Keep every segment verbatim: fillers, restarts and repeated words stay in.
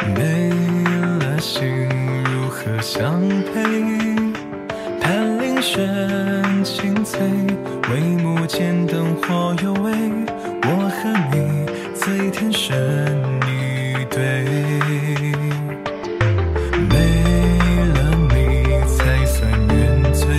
没了心如何相配？盼铃声清脆，帷幕间灯火幽微，我和你最天生一对。没了你才算原罪，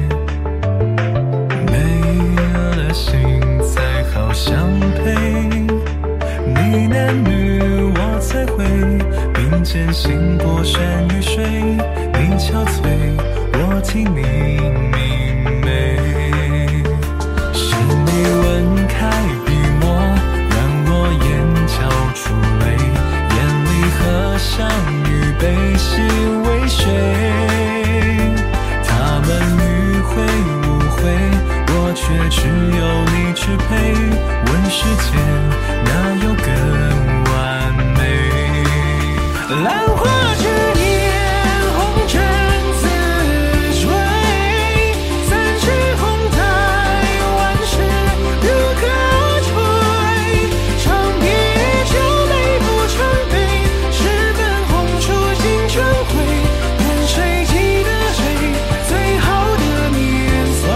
没了心才好相配。你男女我才会并肩行过山与水，你憔悴，我替你明媚。是你吻开笔墨，让我眼角出泪，眼里合上与悲喜为谁？他们迂回无悔，我却只有你支配。问世间哪有更完美？兰花之年，红尘自吹，三尺红台，万事如歌吹。长别久，泪不成悲，十分红烛尽春晖。愿谁记得谁最好的年岁？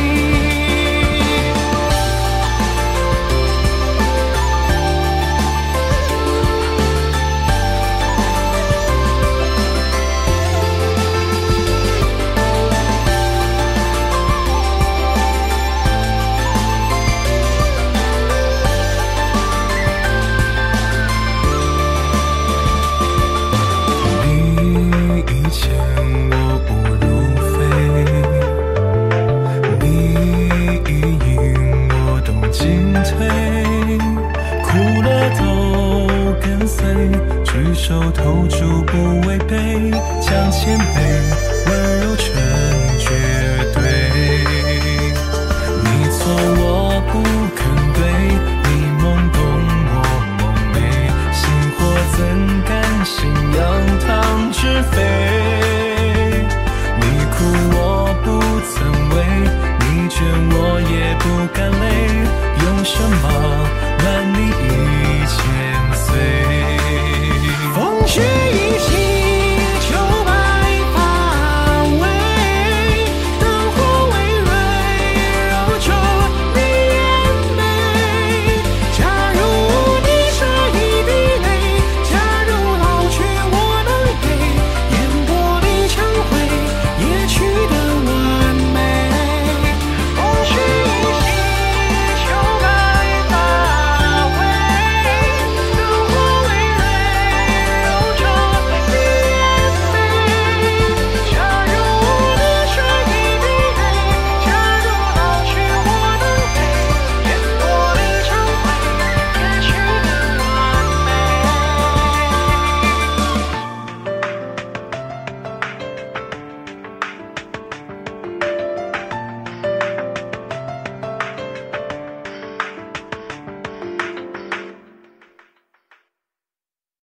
你以前我误如非，你一引我动进退，苦乐都跟随，举手投足不违背，将谦卑温柔成绝对。你错我